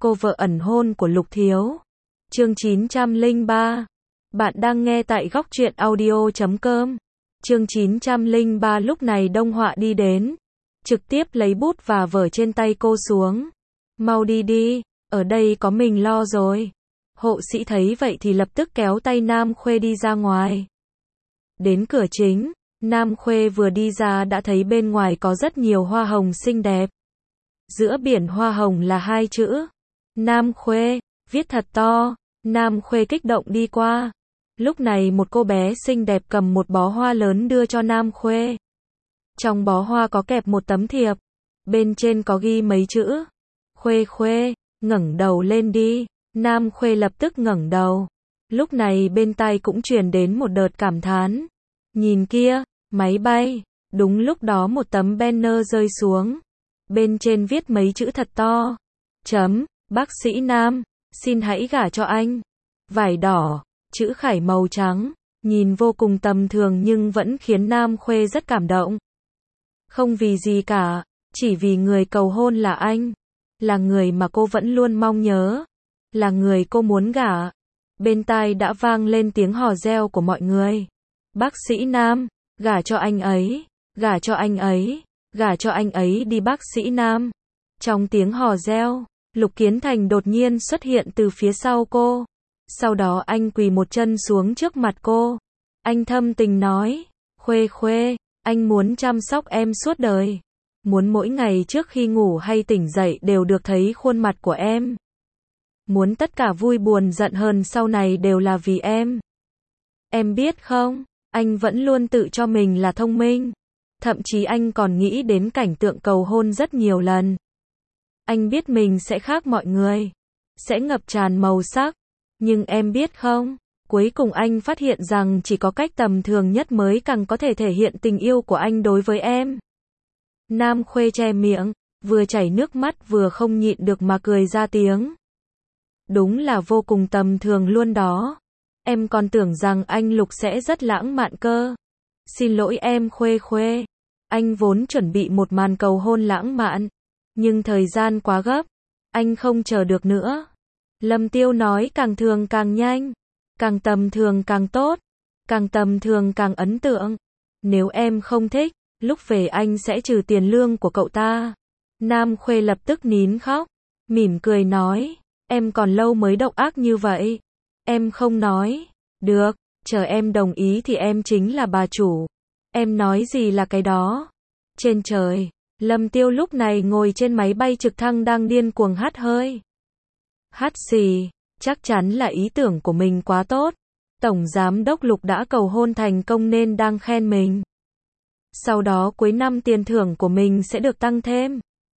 cô vợ ẩn hôn của Lục Thiếu. Chương 903. Bạn đang nghe tại góc truyện audio.com. Chương 903. Lúc này Đông Họa đi đến, trực tiếp lấy bút và vở trên tay cô xuống. Mau đi đi, ở đây có mình lo rồi. Hộ sĩ thấy vậy thì lập tức kéo tay Nam Khuê đi ra ngoài. Đến cửa chính, Nam Khuê vừa đi ra đã thấy bên ngoài có rất nhiều hoa hồng xinh đẹp. Giữa biển hoa hồng là hai chữ Nam Khuê, viết thật to. Nam Khuê kích động đi qua. Lúc này một cô bé xinh đẹp cầm một bó hoa lớn đưa cho Nam Khuê. Trong bó hoa có kẹp một tấm thiệp, bên trên có ghi mấy chữ. Khuê Khuê, ngẩng đầu lên đi. Nam Khuê lập tức ngẩng đầu. Lúc này bên tai cũng truyền đến một đợt cảm thán. Nhìn kia, máy bay. Đúng lúc đó một tấm banner rơi xuống. Bên trên viết mấy chữ thật to. Bác sĩ Nam, xin hãy gả cho anh. Vải đỏ, chữ khải màu trắng, nhìn vô cùng tầm thường nhưng vẫn khiến Nam Khuê rất cảm động. Không vì gì cả, chỉ vì người cầu hôn là anh. Là người mà cô vẫn luôn mong nhớ. Là người cô muốn gả. Bên tai đã vang lên tiếng hò reo của mọi người. Bác sĩ Nam, gả cho anh ấy, gả cho anh ấy, gả cho anh ấy đi bác sĩ Nam. Trong tiếng hò reo, Lục Kiến Thành đột nhiên xuất hiện từ phía sau cô. Sau đó anh quỳ một chân xuống trước mặt cô. Anh thâm tình nói, Khuê Khuê, anh muốn chăm sóc em suốt đời. Muốn mỗi ngày trước khi ngủ hay tỉnh dậy đều được thấy khuôn mặt của em. Muốn tất cả vui buồn giận hờn sau này đều là vì em. Em biết không, anh vẫn luôn tự cho mình là thông minh. Thậm chí anh còn nghĩ đến cảnh tượng cầu hôn rất nhiều lần. Anh biết mình sẽ khác mọi người, sẽ ngập tràn màu sắc. Nhưng em biết không, cuối cùng anh phát hiện rằng chỉ có cách tầm thường nhất mới càng có thể thể hiện tình yêu của anh đối với em. Nam Khuê che miệng, vừa chảy nước mắt vừa không nhịn được mà cười ra tiếng. Đúng là vô cùng tầm thường luôn đó. Em còn tưởng rằng anh Lục sẽ rất lãng mạn cơ. Xin lỗi em Khuê Khuê. Anh vốn chuẩn bị một màn cầu hôn lãng mạn. Nhưng thời gian quá gấp. Anh không chờ được nữa. Lâm Tiêu nói càng thường càng nhanh. Càng tầm thường càng tốt. Càng tầm thường càng ấn tượng. Nếu em không thích, lúc về anh sẽ trừ tiền lương của cậu ta. Nam Khuê lập tức nín khóc. Mỉm cười nói. Em còn lâu mới độc ác như vậy. Em không nói. Được, chờ em đồng ý thì em chính là bà chủ. Em nói gì là cái đó. Trên trời, Lâm Tiêu lúc này ngồi trên máy bay trực thăng đang điên cuồng hắt hơi. Hắt xì, chắc chắn là ý tưởng của mình quá tốt. Tổng giám đốc Lục đã cầu hôn thành công nên đang khen mình. Sau đó cuối năm tiền thưởng của mình sẽ được tăng thêm.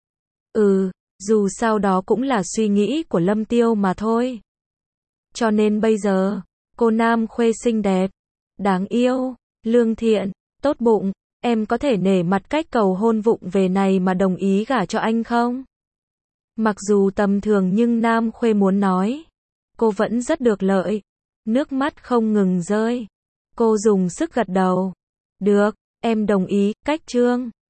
Dù sao đó cũng là suy nghĩ của Lâm Tiêu mà thôi. Cho nên bây giờ, cô Nam Khuê xinh đẹp, đáng yêu, lương thiện, tốt bụng, em có thể nể mặt cách cầu hôn vụng về này mà đồng ý gả cho anh không? Mặc dù tầm thường nhưng Nam Khuê muốn nói, cô vẫn rất được lợi. Nước mắt không ngừng rơi. Cô dùng sức gật đầu. Được, em đồng ý, cách trương.